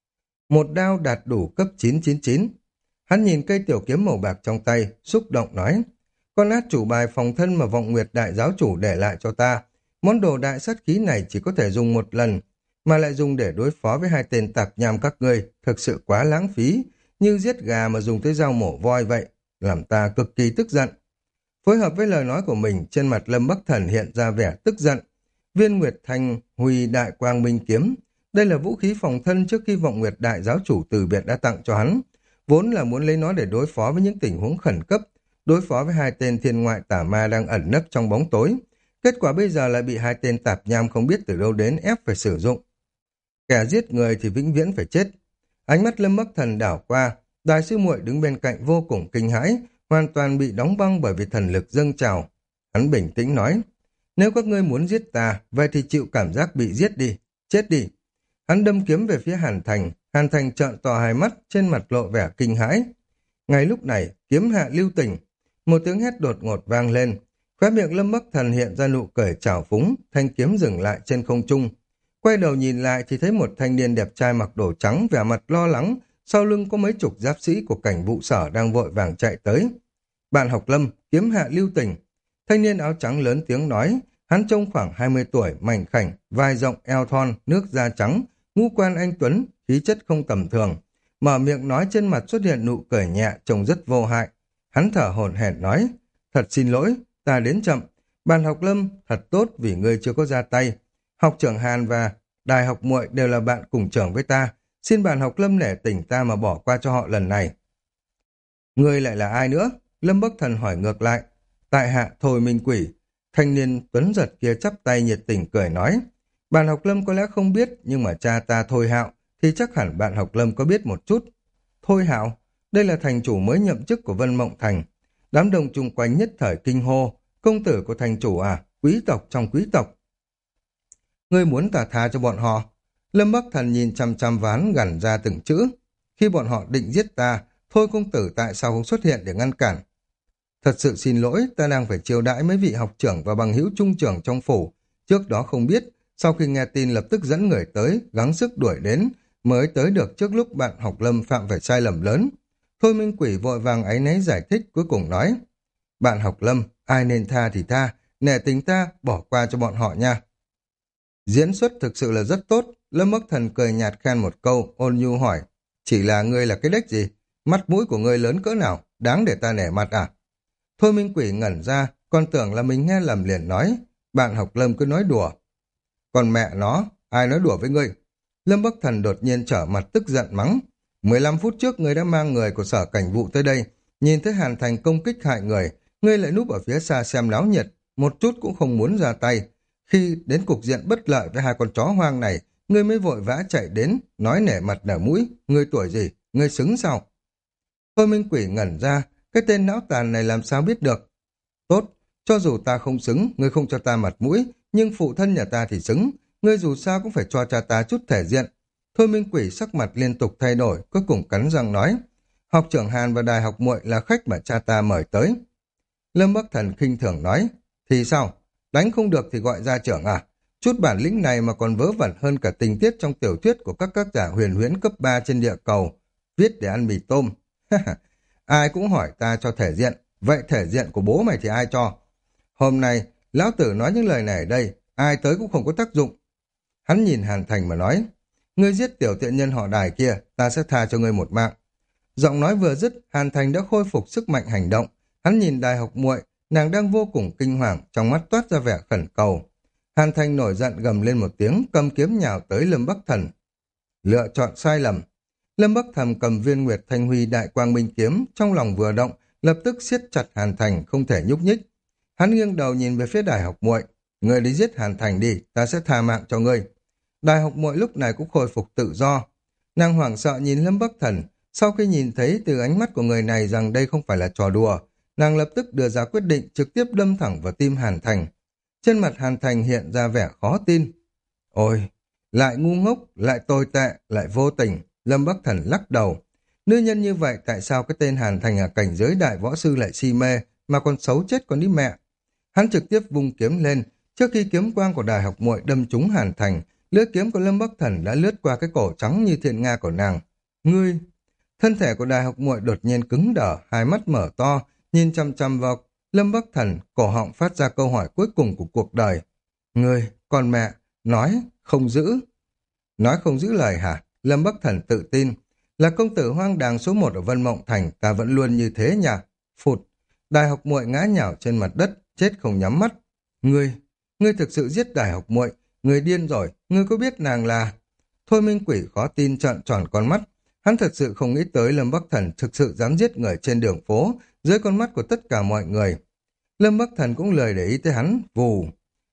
Một đao đạt đủ cấp chín chín chín. Hắn nhìn cây tiểu kiếm màu bạc trong tay, xúc động nói, con át chủ bài phòng thân mà Vọng Nguyệt đại giáo chủ để lại cho ta, món đồ đại sát khí này chỉ có thể dùng một lần, mà lại dùng để đối phó với hai tên tạp nham các ngươi, thực sự quá lãng phí, như giết gà mà dùng tới dao mổ voi vậy, làm ta cực kỳ tức giận. Phối hợp với lời nói của mình, trên mặt Lâm Bắc Thần hiện ra vẻ tức giận. Viên Nguyệt Thanh Huy Đại Quang Minh Kiếm, đây là vũ khí phòng thân trước khi Vọng Nguyệt đại giáo chủ từ biệt đã tặng cho hắn, vốn là muốn lấy nó để đối phó với những tình huống khẩn cấp, đối phó với hai tên thiên ngoại tà ma đang ẩn nấp trong bóng tối. Kết quả bây giờ lại bị hai tên tạp nham không biết từ đâu đến ép phải sử dụng. Kẻ giết người thì vĩnh viễn phải chết. Ánh mắt Lâm Bắc Thần đảo qua, đại sư muội đứng bên cạnh vô cùng kinh hãi, hoàn toàn bị đóng băng bởi vì thần lực dâng trào. Hắn bình tĩnh nói, nếu các ngươi muốn giết ta, vậy thì chịu cảm giác bị giết đi, chết đi. Hắn đâm kiếm về phía Hàn Thành, Hàn Thành trợn to hai mắt, trên mặt lộ vẻ kinh hãi. Ngay lúc này, kiếm hạ lưu tình, một tiếng hét đột ngột vang lên, khóe miệng Lâm Bắc Thần hiện ra nụ cười trào phúng, thanh kiếm dừng lại trên không trung. Quay đầu nhìn lại thì thấy một thanh niên đẹp trai mặc đồ trắng, vẻ mặt lo lắng, sau lưng có mấy chục giáp sĩ của cảnh vụ sở đang vội vàng chạy tới. Bạn học Lâm, kiếm hạ lưu tình. Thanh niên áo trắng lớn tiếng nói, hắn trông khoảng hai mươi tuổi, mảnh khảnh, vai rộng, eo thon, nước da trắng, ngũ quan anh tuấn, khí chất không tầm thường. Mở miệng nói, trên mặt xuất hiện nụ cười nhẹ, trông rất vô hại. Hắn thở hổn hển nói, thật xin lỗi, ta đến chậm. Bạn học Lâm, thật tốt vì ngươi chưa có ra tay. Học trưởng Hàn và Đài học muội đều là bạn cùng trưởng với ta. Xin bạn học Lâm nể tình ta mà bỏ qua cho họ lần này. Ngươi lại là ai nữa? Lâm Bắc Thần hỏi ngược lại. Tại hạ Thôi Minh Quỷ. Thanh niên tuấn giật kia chắp tay nhiệt tình cười nói. Bạn học Lâm có lẽ không biết, nhưng mà cha ta Thôi Hạo thì chắc hẳn bạn học Lâm có biết một chút. Thôi Hạo, đây là thành chủ mới nhậm chức của Vân Mộng Thành. Đám đông chung quanh nhất thời kinh hô. Công tử của thành chủ à, quý tộc trong quý tộc. Ngươi muốn ta tha cho bọn họ? Lâm Bắc Thần nhìn chăm chăm ván gằn ra từng chữ. Khi bọn họ định giết ta, Thôi công tử tại sao không xuất hiện để ngăn cản? Thật sự xin lỗi, ta đang phải chiêu đãi mấy vị học trưởng và bằng hữu trung trưởng trong phủ. Trước đó không biết, sau khi nghe tin lập tức dẫn người tới, gắng sức đuổi đến, mới tới được trước lúc bạn học Lâm phạm phải sai lầm lớn. Thôi Minh Quỷ vội vàng áy náy giải thích, cuối cùng nói. Bạn học Lâm, ai nên tha thì tha, nể tình ta, bỏ qua cho bọn họ nha. Diễn xuất thực sự là rất tốt. Lâm Bắc Thần cười nhạt khen một câu, ôn nhu hỏi, chỉ là ngươi là cái đếch gì? Mắt mũi của ngươi lớn cỡ nào, đáng để ta nể mặt à? Thôi Minh Quỷ ngẩn ra, còn tưởng là mình nghe lầm liền nói, bạn học Lâm cứ nói đùa. Còn mẹ nó, ai nói đùa với ngươi? Lâm Bắc Thần đột nhiên trở mặt tức giận mắng. mười lăm phút trước ngươi đã mang người của sở cảnh vụ tới đây, nhìn thấy Hàn Thành công kích hại người, ngươi lại núp ở phía xa xem náo nhiệt, một chút cũng không muốn ra tay. Khi đến cục diện bất lợi với hai con chó hoang này, ngươi mới vội vã chạy đến, nói nể mặt nở mũi, ngươi tuổi gì, ngươi xứng sao? Thôi Minh Quỷ ngẩn ra, cái tên não tàn này làm sao biết được. Tốt, cho dù ta không xứng, ngươi không cho ta mặt mũi, nhưng phụ thân nhà ta thì xứng, ngươi dù sao cũng phải cho cha ta chút thể diện. Thôi Minh Quỷ sắc mặt liên tục thay đổi, cuối cùng cắn răng nói, học trưởng Hàn và Đài học muội là khách mà cha ta mời tới. Lâm Bắc Thần khinh thường nói, thì sao? Đánh không được thì gọi ra trưởng à? Chút bản lĩnh này mà còn vớ vẩn hơn cả tình tiết trong tiểu thuyết của các tác giả huyền huyễn cấp ba trên địa cầu, viết để ăn mì tôm. Ai cũng hỏi ta cho thể diện, vậy thể diện của bố mày thì ai cho? Hôm nay, lão tử nói những lời này ở đây, ai tới cũng không có tác dụng. Hắn nhìn Hàn Thành mà nói, ngươi giết tiểu tiện nhân họ Đài kia, ta sẽ tha cho ngươi một mạng. Giọng nói vừa dứt, Hàn Thành đã khôi phục sức mạnh hành động. Hắn nhìn Đài học muội, nàng đang vô cùng kinh hoàng, trong mắt toát ra vẻ khẩn cầu. Hàn Thành nổi giận gầm lên một tiếng, cầm kiếm nhào tới Lâm Bắc Thần. Lựa chọn sai lầm. Lâm Bắc Thần cầm viên Nguyệt Thanh Huy Đại Quang Minh kiếm, trong lòng vừa động, lập tức siết chặt Hàn Thành, không thể nhúc nhích. Hắn nghiêng đầu nhìn về phía Đài học muội, ngươi đi giết Hàn Thành đi, ta sẽ tha mạng cho ngươi. Đài học muội lúc này cũng khôi phục tự do. Nàng hoảng sợ nhìn Lâm Bắc Thần, sau khi nhìn thấy từ ánh mắt của người này rằng đây không phải là trò đùa, nàng lập tức đưa ra quyết định trực tiếp đâm thẳng vào tim Hàn Thành. Trên mặt Hàn Thành hiện ra vẻ khó tin. Ôi, lại ngu ngốc, lại tồi tệ, lại vô tình. Lâm Bắc Thần lắc đầu. Nữ nhân như vậy tại sao cái tên Hàn Thành ở cảnh giới đại võ sư lại si mê, mà còn xấu chết còn đi mẹ. Hắn trực tiếp vung kiếm lên, trước khi kiếm quang của Đài học muội đâm trúng Hàn Thành, lưỡi kiếm của Lâm Bắc Thần đã lướt qua cái cổ trắng như thiện nga của nàng. Ngươi! Thân thể của Đài học muội đột nhiên cứng đờ, hai mắt mở to, nhìn chăm chăm vào Lâm Bắc Thần, cổ họng phát ra câu hỏi cuối cùng của cuộc đời. Ngươi, con mẹ, nói, không giữ. Nói không giữ lời hả? Lâm Bắc Thần tự tin. Là công tử hoang đàng số một ở Vân Mộng Thành, ta vẫn luôn như thế nhỉ? Phụt. Đài học muội ngã nhào trên mặt đất, chết không nhắm mắt. Ngươi, ngươi thực sự giết Đài học muội, ngươi điên rồi, ngươi có biết nàng là... Thôi Minh Quỷ khó tin trợn tròn con mắt. Hắn thật sự không nghĩ tới Lâm Bắc Thần thực sự dám giết người trên đường phố, dưới con mắt của tất cả mọi người. Lâm Bắc Thần cũng lười để ý tới hắn, vù.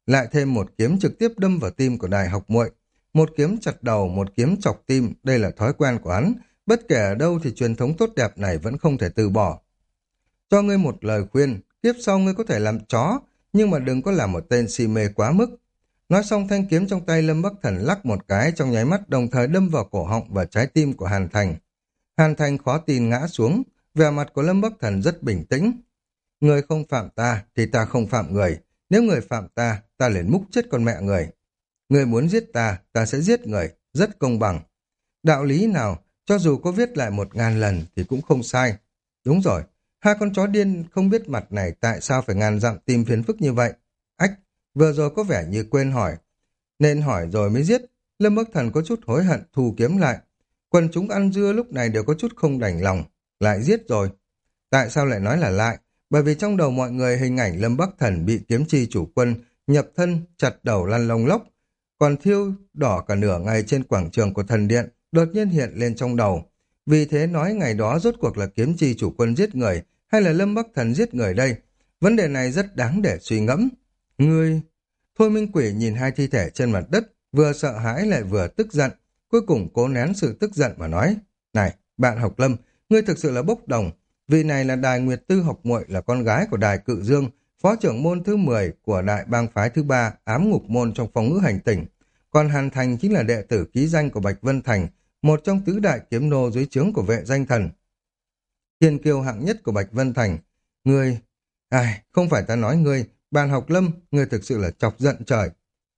lại thêm một kiếm trực tiếp đâm vào tim của Đài Học Muội. Một kiếm chặt đầu, một kiếm chọc tim, đây là thói quen của hắn. Bất kể ở đâu thì truyền thống tốt đẹp này vẫn không thể từ bỏ. Cho ngươi một lời khuyên, kiếp sau ngươi có thể làm chó, nhưng mà đừng có làm một tên si mê quá mức. Nói xong thanh kiếm trong tay Lâm Bắc Thần lắc một cái trong nháy mắt, đồng thời đâm vào cổ họng và trái tim của Hàn Thành. Hàn Thành khó tin ngã xuống, vẻ mặt của Lâm Bắc Thần rất bình tĩnh. Người không phạm ta thì ta không phạm người, nếu người phạm ta, ta liền múc chết con mẹ người. Người muốn giết ta, ta sẽ giết người, rất công bằng. Đạo lý nào, cho dù có viết lại một ngàn lần thì cũng không sai. Đúng rồi, hai con chó điên không biết mặt này tại sao phải ngàn dặm tìm phiền phức như vậy. Ách, vừa rồi có vẻ như quên hỏi. Nên hỏi rồi mới giết. Lâm Bắc Thần có chút hối hận thu kiếm lại. Quần chúng ăn dưa lúc này đều có chút không đành lòng. Lại giết rồi. Tại sao lại nói là lại? Bởi vì trong đầu mọi người hình ảnh Lâm Bắc Thần bị kiếm chi chủ quân nhập thân, chặt đầu lăn lông lốc, còn thiêu đỏ cả nửa ngày trên quảng trường của thần điện, đột nhiên hiện lên trong đầu. Vì thế nói ngày đó rốt cuộc là kiếm chi chủ quân giết người, hay là Lâm Bắc Thần giết người đây? Vấn đề này rất đáng để suy ngẫm. Ngươi... Thôi Minh Quỷ nhìn hai thi thể trên mặt đất, vừa sợ hãi lại vừa tức giận, cuối cùng cố nén sự tức giận mà nói, này, bạn Học Lâm, ngươi thực sự là bốc đồng, vị này là Đài Nguyệt Tư Học Muội, là con gái của Đài Cự Dương, phó trưởng môn thứ mười của Đại Bang phái thứ ba, ám ngục môn trong phòng ngữ hành tỉnh, còn Hàn Thành chính là đệ tử ký danh của Bạch Vân Thành, một trong tứ đại kiếm nô dưới trướng của Vệ Danh Thần, thiên kiêu hạng nhất của Bạch Vân Thành. Ngươi, ai, không phải ta nói ngươi, bạn Học Lâm, ngươi thực sự là chọc giận trời.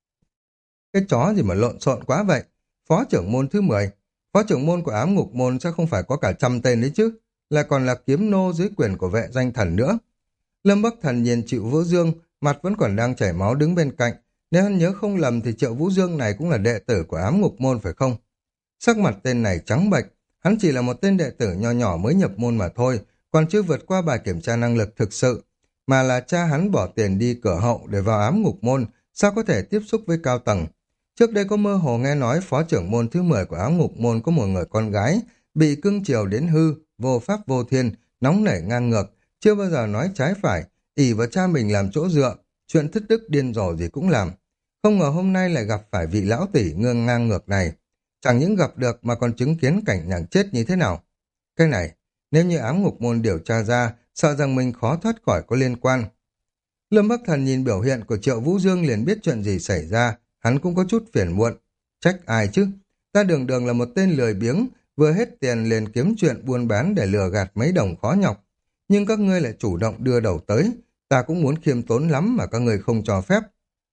Cái chó gì mà lộn xộn quá vậy? Phó trưởng môn thứ mười, phó trưởng môn của ám ngục môn sẽ không phải có cả trăm tên đấy chứ, lại còn là kiếm nô dưới quyền của Vệ Danh Thần nữa. Lâm Bắc Thần nhìn Triệu Vũ Dương, mặt vẫn còn đang chảy máu đứng bên cạnh. Nếu hắn nhớ không lầm thì Triệu Vũ Dương này cũng là đệ tử của ám ngục môn phải không? Sắc mặt tên này trắng bệch, hắn chỉ là một tên đệ tử nho nhỏ mới nhập môn mà thôi, còn chưa vượt qua bài kiểm tra năng lực thực sự, mà là cha hắn bỏ tiền đi cửa hậu để vào ám ngục môn, sao có thể tiếp xúc với cao tầng. Trước đây có mơ hồ nghe nói phó trưởng môn thứ mười của ám ngục môn có một người con gái, bị cưng chiều đến hư, vô pháp vô thiên, nóng nảy ngang ngược, chưa bao giờ nói trái phải, ỷ vào cha mình làm chỗ dựa, chuyện thất đức điên rồ gì cũng làm. Không ngờ hôm nay lại gặp phải vị lão tỷ ngương ngang ngược này. Chẳng những gặp được mà còn chứng kiến cảnh nàng chết như thế nào. Cái này, nếu như ám ngục môn điều tra ra, sợ rằng mình khó thoát khỏi có liên quan. Lâm Bắc Thần nhìn biểu hiện của Triệu Vũ Dương liền biết chuyện gì xảy ra, hắn cũng có chút phiền muộn. Trách ai chứ? Ta đường đường là một tên lười biếng, vừa hết tiền liền kiếm chuyện buôn bán để lừa gạt mấy đồng khó nhọc. Nhưng các ngươi lại chủ động đưa đầu tới, ta cũng muốn khiêm tốn lắm mà các ngươi không cho phép.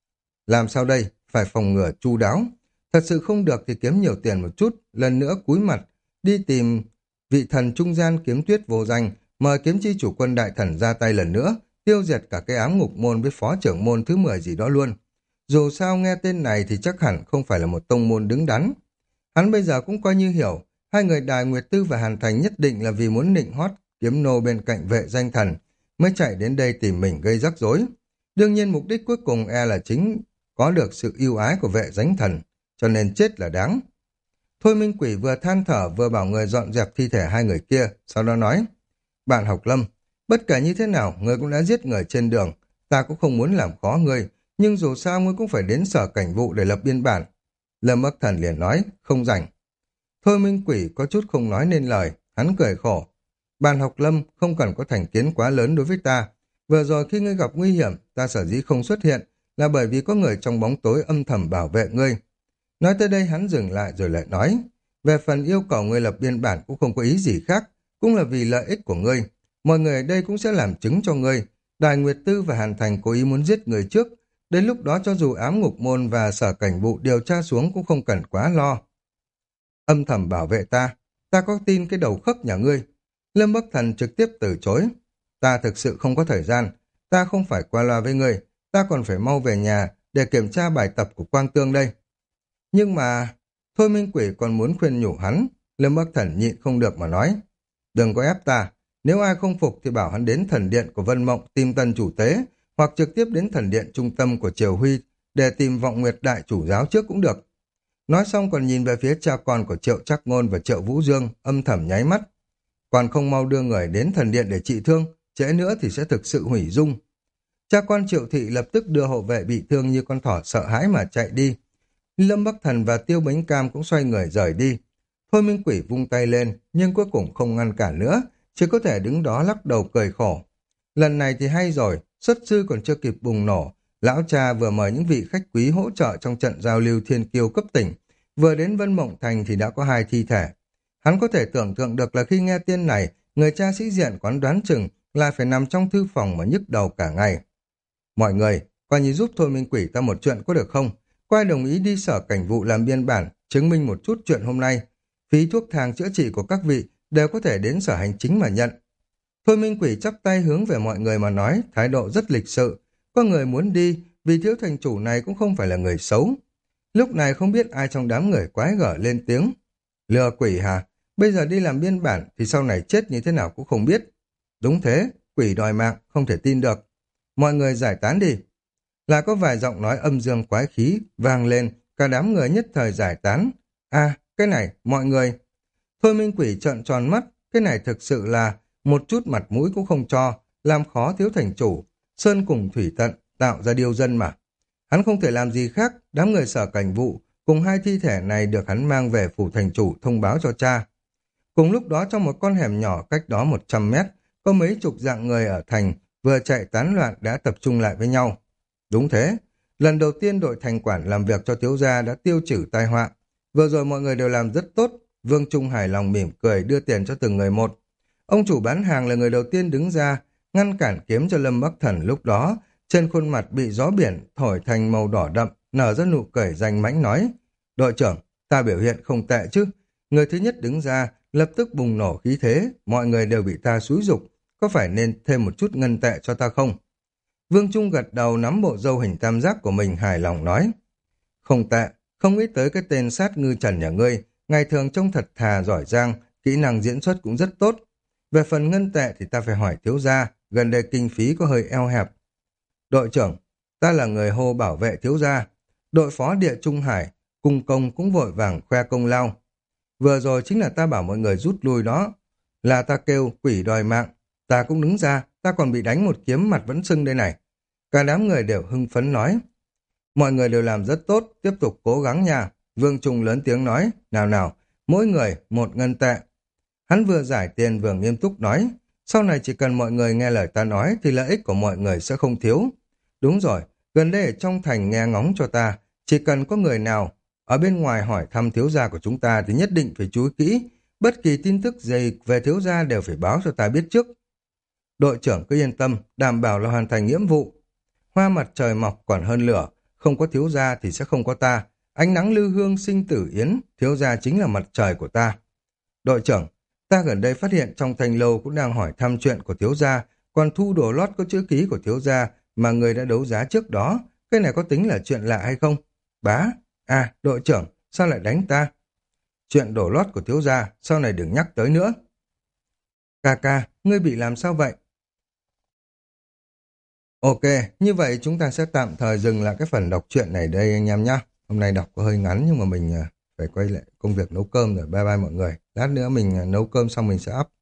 Làm sao đây? Phải phòng ngừa chu đáo. Thật sự không được thì kiếm nhiều tiền một chút, lần nữa cúi mặt, đi tìm vị thần trung gian Kiếm Tuyết vô danh, mời kiếm chi chủ quân đại thần ra tay lần nữa, tiêu diệt cả cái ám ngục môn với phó trưởng môn thứ mười gì đó luôn. Dù sao nghe tên này thì chắc hẳn không phải là một tông môn đứng đắn. Hắn bây giờ cũng coi như hiểu, hai người Đài Nguyệt Tư và Hàn Thành nhất định là vì muốn nịnh hót kiếm nô bên cạnh Vệ Danh Thần, mới chạy đến đây tìm mình gây rắc rối. Đương nhiên mục đích cuối cùng e là chính có được sự yêu ái của Vệ Danh Thần, cho nên chết là đáng. Thôi Minh Quỷ vừa than thở vừa bảo người dọn dẹp thi thể hai người kia, sau đó nói, bạn Học Lâm, bất kể như thế nào, người cũng đã giết người trên đường, ta cũng không muốn làm khó ngươi, nhưng dù sao ngươi cũng phải đến sở cảnh vụ để lập biên bản. Lâm Bắc Thần liền nói, không rảnh. Thôi Minh Quỷ có chút không nói nên lời, hắn cười khổ. Bạn Học Lâm không cần có thành kiến quá lớn đối với ta. Vừa rồi khi ngươi gặp nguy hiểm, ta sở dĩ không xuất hiện, là bởi vì có người trong bóng tối âm thầm bảo vệ ngươi. Nói tới đây hắn dừng lại rồi lại nói, về phần yêu cầu ngươi lập biên bản cũng không có ý gì khác, cũng là vì lợi ích của ngươi. Mọi người ở đây cũng sẽ làm chứng cho ngươi. Đài Nguyệt Tư và Hàn Thành cố ý muốn giết người trước, đến lúc đó cho dù ám ngục môn và sở cảnh vụ điều tra xuống cũng không cần quá lo. Âm thầm bảo vệ ta, ta có tin cái đầu khấc nhà ngươi. Lâm Bắc Thần trực tiếp từ chối. Ta thực sự không có thời gian, ta không phải qua loa với ngươi, ta còn phải mau về nhà để kiểm tra bài tập của Quang Tương đây. Nhưng mà, Thôi Minh Quỷ còn muốn khuyên nhủ hắn, Lâm Bắc Thần nhịn không được mà nói. Đừng có ép ta, nếu ai không phục thì bảo hắn đến thần điện của Vân Mộng tìm tân chủ tế, hoặc trực tiếp đến thần điện trung tâm của Triều Huy để tìm Vọng Nguyệt đại chủ giáo trước cũng được. Nói xong còn nhìn về phía cha con của Triệu Trắc Ngôn và Triệu Vũ Dương, âm thầm nháy mắt. Còn không mau đưa người đến thần điện để trị thương, trễ nữa thì sẽ thực sự hủy dung. Cha con Triệu Thị lập tức đưa hộ vệ bị thương như con thỏ sợ hãi mà chạy đi. Lâm Bắc Thần và Tiêu Bánh Cam cũng xoay người rời đi. Thôi Minh Quỷ vung tay lên, nhưng cuối cùng không ngăn cản nữa, chỉ có thể đứng đó lắc đầu cười khổ. Lần này thì hay rồi, xuất sư còn chưa kịp bùng nổ. Lão cha vừa mời những vị khách quý hỗ trợ trong trận giao lưu thiên kiêu cấp tỉnh. Vừa đến Vân Mộng Thành thì đã có hai thi thể. Hắn có thể tưởng tượng được là khi nghe tin này, người cha sĩ diện quán đoán chừng là phải nằm trong thư phòng mà nhức đầu cả ngày. Mọi người, coi như giúp Thôi Minh Quỷ ta một chuyện có được không? Có ai đồng ý đi sở cảnh vụ làm biên bản, chứng minh một chút chuyện hôm nay? Phí thuốc thang chữa trị của các vị đều có thể đến sở hành chính mà nhận. Thôi Minh Quỷ chắp tay hướng về mọi người mà nói, thái độ rất lịch sự. Có người muốn đi, vì thiếu thành chủ này cũng không phải là người xấu. Lúc này không biết ai trong đám người quái gở lên tiếng. Lừa quỷ hả? Bây giờ đi làm biên bản thì sau này chết như thế nào cũng không biết. Đúng thế, quỷ đòi mạng, không thể tin được. Mọi người giải tán đi. Là có vài giọng nói âm dương quái khí vang lên, cả đám người nhất thời giải tán. À, cái này, mọi người. Thôi Minh Quỷ trợn tròn mắt, cái này thực sự là một chút mặt mũi cũng không cho, làm khó thiếu thành chủ. Sơn cùng thủy tận, tạo ra điều dân mà. Hắn không thể làm gì khác, đám người sở cảnh vụ, cùng hai thi thể này được hắn mang về phủ thành chủ thông báo cho cha. Cùng lúc đó trong một con hẻm nhỏ cách đó một trăm mét, có mấy chục dạng người ở thành vừa chạy tán loạn đã tập trung lại với nhau. Đúng thế, lần đầu tiên đội thành quản làm việc cho thiếu gia đã tiêu trừ tai họa. Vừa rồi mọi người đều làm rất tốt, Vương Trung hài lòng mỉm cười đưa tiền cho từng người một. Ông chủ bán hàng là người đầu tiên đứng ra, ngăn cản kiếm cho Lâm Bắc Thần lúc đó, trên khuôn mặt bị gió biển thổi thành màu đỏ đậm, nở ra nụ cười danh mãnh nói. Đội trưởng, ta biểu hiện không tệ chứ. Người thứ nhất đứng ra, lập tức bùng nổ khí thế, mọi người đều bị ta xúi giục, có phải nên thêm một chút ngân tệ cho ta không? Vương Trung gật đầu nắm bộ râu hình tam giác của mình hài lòng nói. Không tệ, không nghĩ tới cái tên sát ngư trần nhà ngươi, ngày thường trông thật thà giỏi giang, kỹ năng diễn xuất cũng rất tốt. Về phần ngân tệ thì ta phải hỏi thiếu gia, gần đây kinh phí có hơi eo hẹp. Đội trưởng, ta là người hô bảo vệ thiếu gia. Đội phó địa Trung Hải, cung công cũng vội vàng khoe công lao. Vừa rồi chính là ta bảo mọi người rút lui đó. Là ta kêu quỷ đòi mạng. Ta cũng đứng ra, ta còn bị đánh một kiếm mặt vẫn sưng đây này. Cả đám người đều hưng phấn nói. Mọi người đều làm rất tốt, tiếp tục cố gắng nha. Vương Trung lớn tiếng nói, nào nào, mỗi người một ngân tệ. Hắn vừa giải tiền vừa nghiêm túc nói, sau này chỉ cần mọi người nghe lời ta nói thì lợi ích của mọi người sẽ không thiếu. Đúng rồi, gần đây ở trong thành nghe ngóng cho ta, chỉ cần có người nào ở bên ngoài hỏi thăm thiếu gia của chúng ta thì nhất định phải chú ý kỹ, bất kỳ tin tức gì về thiếu gia đều phải báo cho ta biết trước. Đội trưởng cứ yên tâm, đảm bảo là hoàn thành nhiệm vụ. Hoa mặt trời mọc còn hơn lửa, không có thiếu gia thì sẽ không có ta. Ánh nắng lư hương sinh tử yến, thiếu gia chính là mặt trời của ta. Đội trưởng, ta gần đây phát hiện trong thành lâu cũng đang hỏi thăm chuyện của thiếu gia, còn thu đồ lót có chữ ký của thiếu gia mà người đã đấu giá trước đó. Cái này có tính là chuyện lạ hay không? Bá, à, đội trưởng, sao lại đánh ta? Chuyện đổ lót của thiếu gia, sau này đừng nhắc tới nữa. Ca ca, ngươi bị làm sao vậy? Ok, như vậy chúng ta sẽ tạm thời dừng lại cái phần đọc truyện này đây anh em nhé. Hôm nay đọc có hơi ngắn nhưng mà mình à, phải quay lại công việc nấu cơm rồi. Bye bye mọi người. Lát nữa mình à, nấu cơm xong mình sẽ up.